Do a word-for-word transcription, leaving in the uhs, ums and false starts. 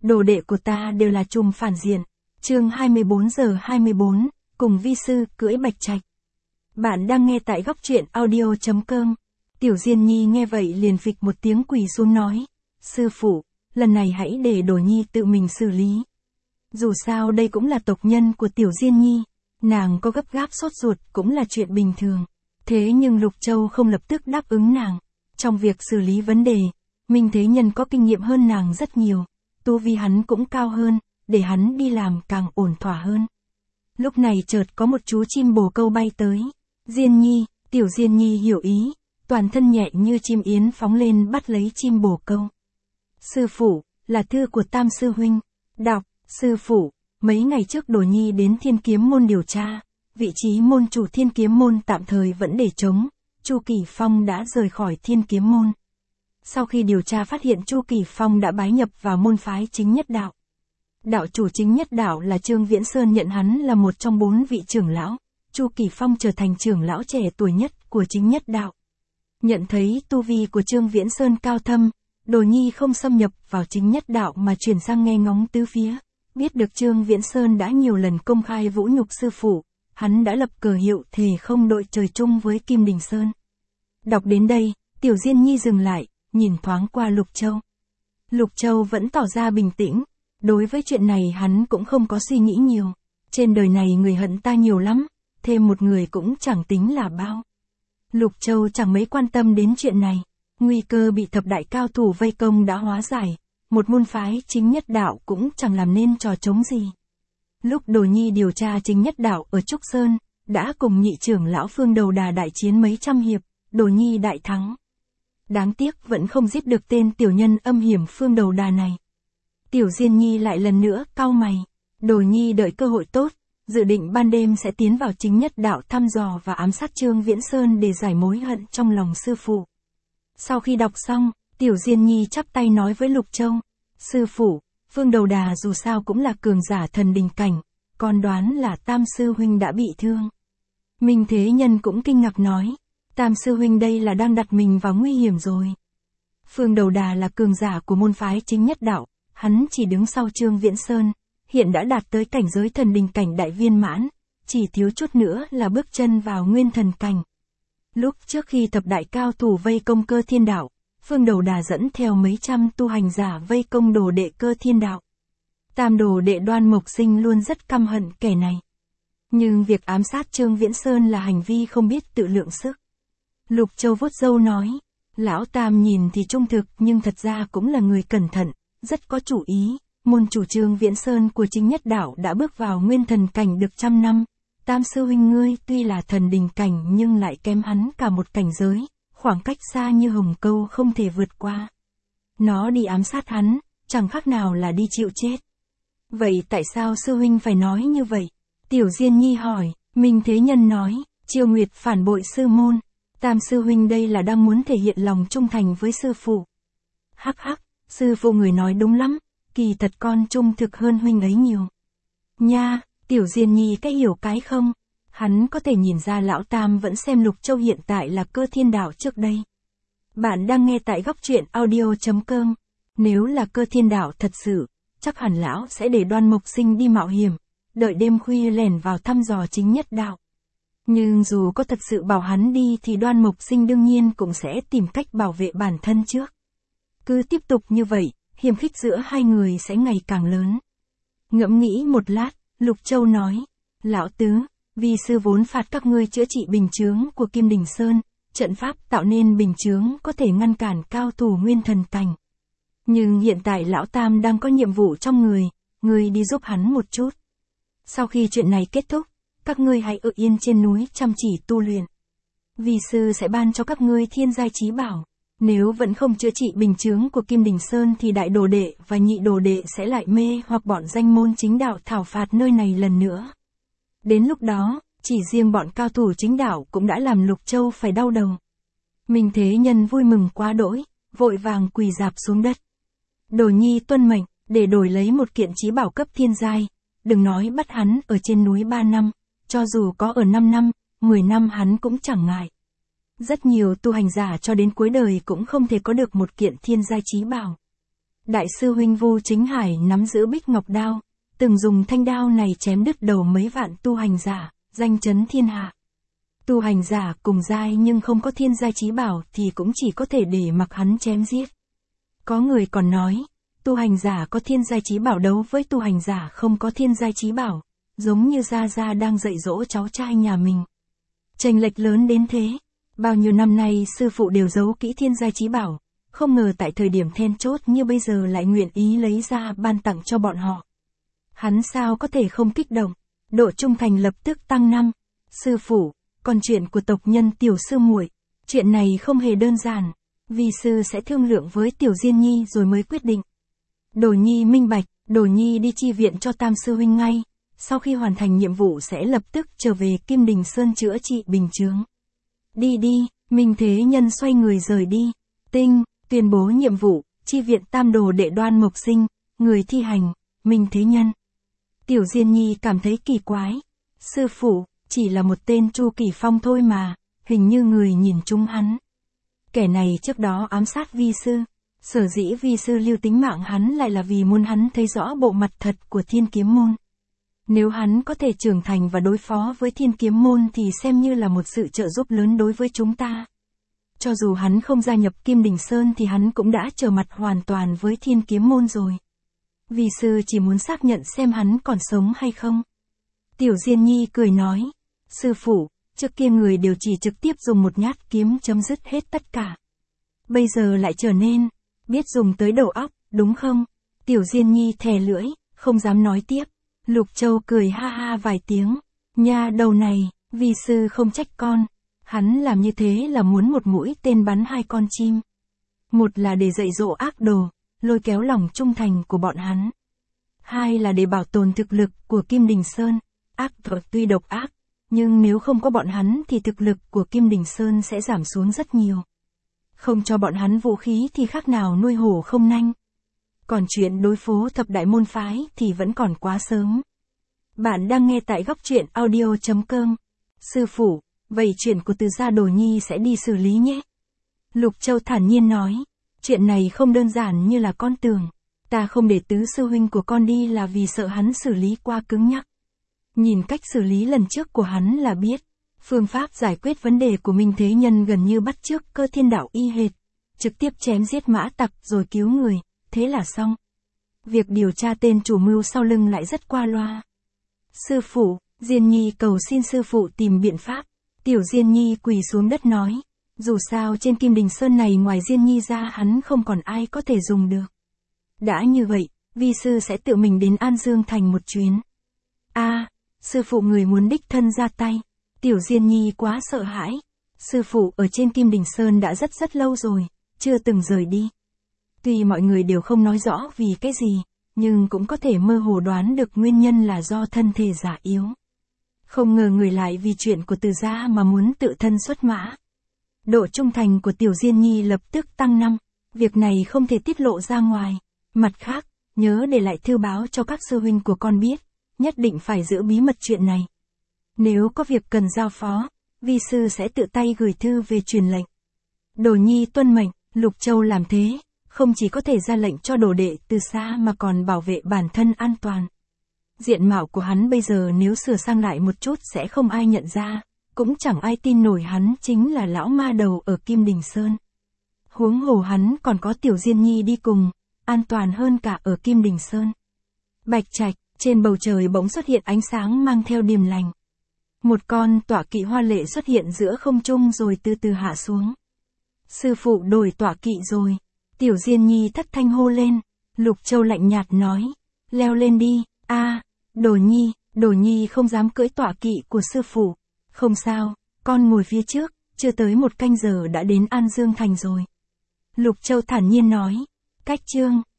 đồ đệ của ta đều là trùm phản diện. Chương hai mươi bốn giờ hai mươi bốn, cùng vi sư cưỡi bạch trạch. Bạn đang nghe tại góc truyện audio chấm com. Tiểu Diên Nhi nghe vậy liền phịch một tiếng quỳ xuống nói, sư phụ, lần này hãy để Đồ Nhi tự mình xử lý. Dù sao đây cũng là tộc nhân của Tiểu Diên Nhi, nàng có gấp gáp sốt ruột cũng là chuyện bình thường. Thế nhưng Lục Châu không lập tức đáp ứng nàng. Trong việc xử lý vấn đề, Minh Thế Nhân có kinh nghiệm hơn nàng rất nhiều, tu vi hắn cũng cao hơn, để hắn đi làm càng ổn thỏa hơn. Lúc này chợt có một chú chim bồ câu bay tới. Diên Nhi, Tiểu Diên Nhi hiểu ý, toàn thân nhẹ như chim yến phóng lên bắt lấy chim bồ câu. Sư phụ, là thư của Tam sư huynh. Đọc, sư phụ, mấy ngày trước Đồ Nhi đến Thiên Kiếm môn điều tra, vị trí môn chủ Thiên Kiếm môn tạm thời vẫn để trống, Chu Kỳ Phong đã rời khỏi Thiên Kiếm môn. Sau khi điều tra phát hiện Chu Kỳ Phong đã bái nhập vào môn phái Chính Nhất Đạo. Đạo chủ Chính Nhất Đạo là Trương Viễn Sơn nhận hắn là một trong bốn vị trưởng lão, Chu Kỳ Phong trở thành trưởng lão trẻ tuổi nhất của Chính Nhất Đạo. Nhận thấy tu vi của Trương Viễn Sơn cao thâm, Đồ Nhi không xâm nhập vào Chính Nhất Đạo mà chuyển sang nghe ngóng tứ phía. Biết được Trương Viễn Sơn đã nhiều lần công khai vũ nhục sư phụ, hắn đã lập cờ hiệu thề không đội trời chung với Kim Đình Sơn. Đọc đến đây, Tiểu Diên Nhi dừng lại, nhìn thoáng qua Lục Châu. Lục Châu vẫn tỏ ra bình tĩnh, đối với chuyện này hắn cũng không có suy nghĩ nhiều. Trên đời này người hận ta nhiều lắm, thêm một người cũng chẳng tính là bao. Lục Châu chẳng mấy quan tâm đến chuyện này, nguy cơ bị thập đại cao thủ vây công đã hóa giải, một môn phái Chính Nhất Đạo cũng chẳng làm nên trò trống gì. Lúc Đồ Nhi điều tra Chính Nhất Đạo ở Trúc Sơn, đã cùng nhị trưởng lão Phương Đầu Đà đại chiến mấy trăm hiệp, Đồ Nhi đại thắng. Đáng tiếc vẫn không giết được tên tiểu nhân âm hiểm Phương Đầu Đà này. Tiểu Diên Nhi lại lần nữa cau mày, Đồ Nhi đợi cơ hội tốt, dự định ban đêm sẽ tiến vào Chính Nhất Đạo thăm dò và ám sát Trương Viễn Sơn để giải mối hận trong lòng sư phụ. Sau khi đọc xong, Tiểu Diên Nhi chắp tay nói với Lục Châu, sư phụ, Phương Đầu Đà dù sao cũng là cường giả thần đình cảnh, con đoán là Tam sư huynh đã bị thương. Minh Thế Nhân cũng kinh ngạc nói, Tam sư huynh đây là đang đặt mình vào nguy hiểm rồi. Phương Đầu Đà là cường giả của môn phái Chính Nhất Đạo, hắn chỉ đứng sau Trương Viễn Sơn, hiện đã đạt tới cảnh giới thần đình cảnh đại viên mãn, chỉ thiếu chút nữa là bước chân vào nguyên thần cảnh. Lúc trước khi thập đại cao thủ vây công Cơ Thiên Đạo, Phương Đầu Đà dẫn theo mấy trăm tu hành giả vây công đồ đệ Cơ Thiên Đạo. Tam đồ đệ Đoan Mộc Sinh luôn rất căm hận kẻ này. Nhưng việc ám sát Trương Viễn Sơn là hành vi không biết tự lượng sức. Lục Châu vuốt râu nói, lão Tam nhìn thì trung thực nhưng thật ra cũng là người cẩn thận, rất có chủ ý. Môn chủ Trương Viễn Sơn của Chính Nhất Đạo đã bước vào nguyên thần cảnh được trăm năm. Tam sư huynh ngươi tuy là thần đình cảnh nhưng lại kém hắn cả một cảnh giới, khoảng cách xa như hồng câu không thể vượt qua. Nó đi ám sát hắn, chẳng khác nào là đi chịu chết. Vậy tại sao sư huynh phải nói như vậy? Tiểu Diên Nhi hỏi. Minh Thế Nhân nói, Chiêu Nguyệt phản bội sư môn. Tam sư huynh đây là đang muốn thể hiện lòng trung thành với sư phụ. Hắc hắc, sư phụ người nói đúng lắm, kỳ thật con trung thực hơn huynh ấy nhiều. Nha, Tiểu Diên Nhi cái hiểu cái không? Hắn có thể nhìn ra lão Tam vẫn xem Lục Châu hiện tại là Cơ Thiên Đạo trước đây. Bạn đang nghe tại góc truyện audio chấm com. Nếu là Cơ Thiên Đạo thật sự, chắc hẳn lão sẽ để Đoan Mộc Sinh đi mạo hiểm, đợi đêm khuya lẻn vào thăm dò Chính Nhất Đạo. Nhưng dù có thật sự bảo hắn đi thì Đoan Mộc Sinh đương nhiên cũng sẽ tìm cách bảo vệ bản thân trước. Cứ tiếp tục như vậy, hiềm khích giữa hai người sẽ ngày càng lớn. Ngẫm nghĩ một lát, Lục Châu nói, lão tứ, vi sư vốn phạt các ngươi chữa trị bình chướng của Kim Đình Sơn, trận pháp tạo nên bình chướng có thể ngăn cản cao thủ nguyên thần cảnh. Nhưng hiện tại lão Tam đang có nhiệm vụ trong người, ngươi đi giúp hắn một chút. Sau khi chuyện này kết thúc, các ngươi hãy ở yên trên núi chăm chỉ tu luyện. Vi sư sẽ ban cho các ngươi thiên giai chí bảo. Nếu vẫn không chữa trị bình chướng của Kim Đình Sơn thì đại đồ đệ và nhị đồ đệ sẽ lại mê hoặc bọn danh môn chính đạo thảo phạt nơi này lần nữa. Đến lúc đó, chỉ riêng bọn cao thủ chính đạo cũng đã làm Lục Châu phải đau đầu. Minh Thế Nhân vui mừng quá đỗi, vội vàng quỳ rạp xuống đất. Đồ Nhi tuân mệnh, để đổi lấy một kiện chí bảo cấp thiên giai, đừng nói bắt hắn ở trên núi ba năm, cho dù có ở năm năm, mười năm hắn cũng chẳng ngại. Rất nhiều tu hành giả cho đến cuối đời cũng không thể có được một kiện thiên giai chí bảo. Đại sư huynh Vu Chính Hải nắm giữ Bích Ngọc Đao, từng dùng thanh đao này chém đứt đầu mấy vạn tu hành giả, danh chấn thiên hạ. Tu hành giả cùng giai nhưng không có thiên giai chí bảo thì cũng chỉ có thể để mặc hắn chém giết. Có người còn nói, tu hành giả có thiên giai chí bảo đấu với tu hành giả không có thiên giai chí bảo, giống như Gia Gia đang dạy dỗ cháu trai nhà mình. Chênh lệch lớn đến thế, bao nhiêu năm nay sư phụ đều giấu kỹ thiên giai chí bảo, không ngờ tại thời điểm then chốt như bây giờ lại nguyện ý lấy ra ban tặng cho bọn họ. Hắn sao có thể không kích động, độ trung thành lập tức tăng năm. Sư phụ, còn chuyện của tộc nhân tiểu sư muội, chuyện này không hề đơn giản, vi sư sẽ thương lượng với tiểu Diên Nhi rồi mới quyết định. Đồ Nhi minh bạch, Đồ Nhi đi chi viện cho Tam sư huynh ngay, sau khi hoàn thành nhiệm vụ sẽ lập tức trở về Kim Đình Sơn chữa trị bình chướng. Đi đi, Minh Thế Nhân xoay người rời đi. Tinh, tuyên bố nhiệm vụ, chi viện Tam đồ đệ Đoan Mộc Sinh, người thi hành, Minh Thế Nhân. Tiểu Diên Nhi cảm thấy kỳ quái. Sư phụ, chỉ là một tên Chu Kỳ Phong thôi mà, hình như người nhìn trúng hắn. Kẻ này trước đó ám sát vi sư, sở dĩ vi sư lưu tính mạng hắn lại là vì muốn hắn thấy rõ bộ mặt thật của Thiên Kiếm Môn. Nếu hắn có thể trưởng thành và đối phó với Thiên Kiếm Môn thì xem như là một sự trợ giúp lớn đối với chúng ta. Cho dù hắn không gia nhập Kim Đình Sơn thì hắn cũng đã trở mặt hoàn toàn với Thiên Kiếm Môn rồi. Vi sư chỉ muốn xác nhận xem hắn còn sống hay không. Tiểu Diên Nhi cười nói, sư phụ, trước kia người đều chỉ trực tiếp dùng một nhát kiếm chấm dứt hết tất cả. Bây giờ lại trở nên, biết dùng tới đầu óc, đúng không? Tiểu Diên Nhi thè lưỡi, không dám nói tiếp. Lục Châu cười ha ha vài tiếng, nha đầu này, vi sư không trách con. Hắn làm như thế là muốn một mũi tên bắn hai con chim. Một là để dạy dỗ ác đồ, lôi kéo lòng trung thành của bọn hắn. Hai là để bảo tồn thực lực của Kim Đình Sơn. Ác thuật tuy độc ác, nhưng nếu không có bọn hắn thì thực lực của Kim Đình Sơn sẽ giảm xuống rất nhiều. Không cho bọn hắn vũ khí thì khác nào nuôi hổ không nanh. Còn chuyện đối phó thập đại môn phái thì vẫn còn quá sớm. Bạn đang nghe tại góc truyện audio chấm com. Sư phụ, vậy chuyện của Từ gia Đồ Nhi sẽ đi xử lý nhé. Lục Châu thản nhiên nói, chuyện này không đơn giản như là con tưởng. Ta không để tứ sư huynh của con đi là vì sợ hắn xử lý quá cứng nhắc. Nhìn cách xử lý lần trước của hắn là biết, phương pháp giải quyết vấn đề của Minh Thế Nhân gần như bắt chước Cơ Thiên Đạo y hệt, trực tiếp chém giết mã tặc rồi cứu người, thế là xong. Việc điều tra tên chủ mưu sau lưng lại rất qua loa. Sư phụ, Diên Nhi cầu xin sư phụ tìm biện pháp. Tiểu Diên Nhi quỳ xuống đất nói, dù sao trên Kim Đình Sơn này ngoài Diên Nhi ra hắn không còn ai có thể dùng được. Đã như vậy, vi sư sẽ tự mình đến An Dương Thành một chuyến. A, à, sư phụ người muốn đích thân ra tay. Tiểu Diên Nhi quá sợ hãi. Sư phụ ở trên Kim Đình Sơn đã rất rất lâu rồi, chưa từng rời đi. Tuy mọi người đều không nói rõ vì cái gì, nhưng cũng có thể mơ hồ đoán được nguyên nhân là do thân thể già yếu. Không ngờ người lại vì chuyện của Từ gia mà muốn tự thân xuất mã. Độ trung thành của Tiểu Diên Nhi lập tức tăng năm, việc này không thể tiết lộ ra ngoài. Mặt khác, nhớ để lại thư báo cho các sư huynh của con biết, nhất định phải giữ bí mật chuyện này. Nếu có việc cần giao phó, vi sư sẽ tự tay gửi thư về truyền lệnh. Đồ Nhi tuân mệnh. Lục Châu làm thế, không chỉ có thể ra lệnh cho đồ đệ từ xa mà còn bảo vệ bản thân an toàn. Diện mạo của hắn bây giờ nếu sửa sang lại một chút sẽ không ai nhận ra, cũng chẳng ai tin nổi hắn chính là lão ma đầu ở Kim Đình Sơn. Huống hồ hắn còn có Tiểu Diên Nhi đi cùng, an toàn hơn cả ở Kim Đình Sơn. Bạch Trạch, trên bầu trời bỗng xuất hiện ánh sáng mang theo điềm lành. Một con tọa kỵ hoa lệ xuất hiện giữa không trung rồi từ từ hạ xuống. Sư phụ đổi tọa kỵ rồi. Tiểu Diên Nhi thất thanh hô lên. Lục Châu lạnh nhạt nói, leo lên đi. A, à, Đồ Nhi, Đồ Nhi không dám cưỡi tọa kỵ của sư phụ. Không sao, con ngồi phía trước, chưa tới một canh giờ đã đến An Dương Thành rồi. Lục Châu thản nhiên nói, cách chương.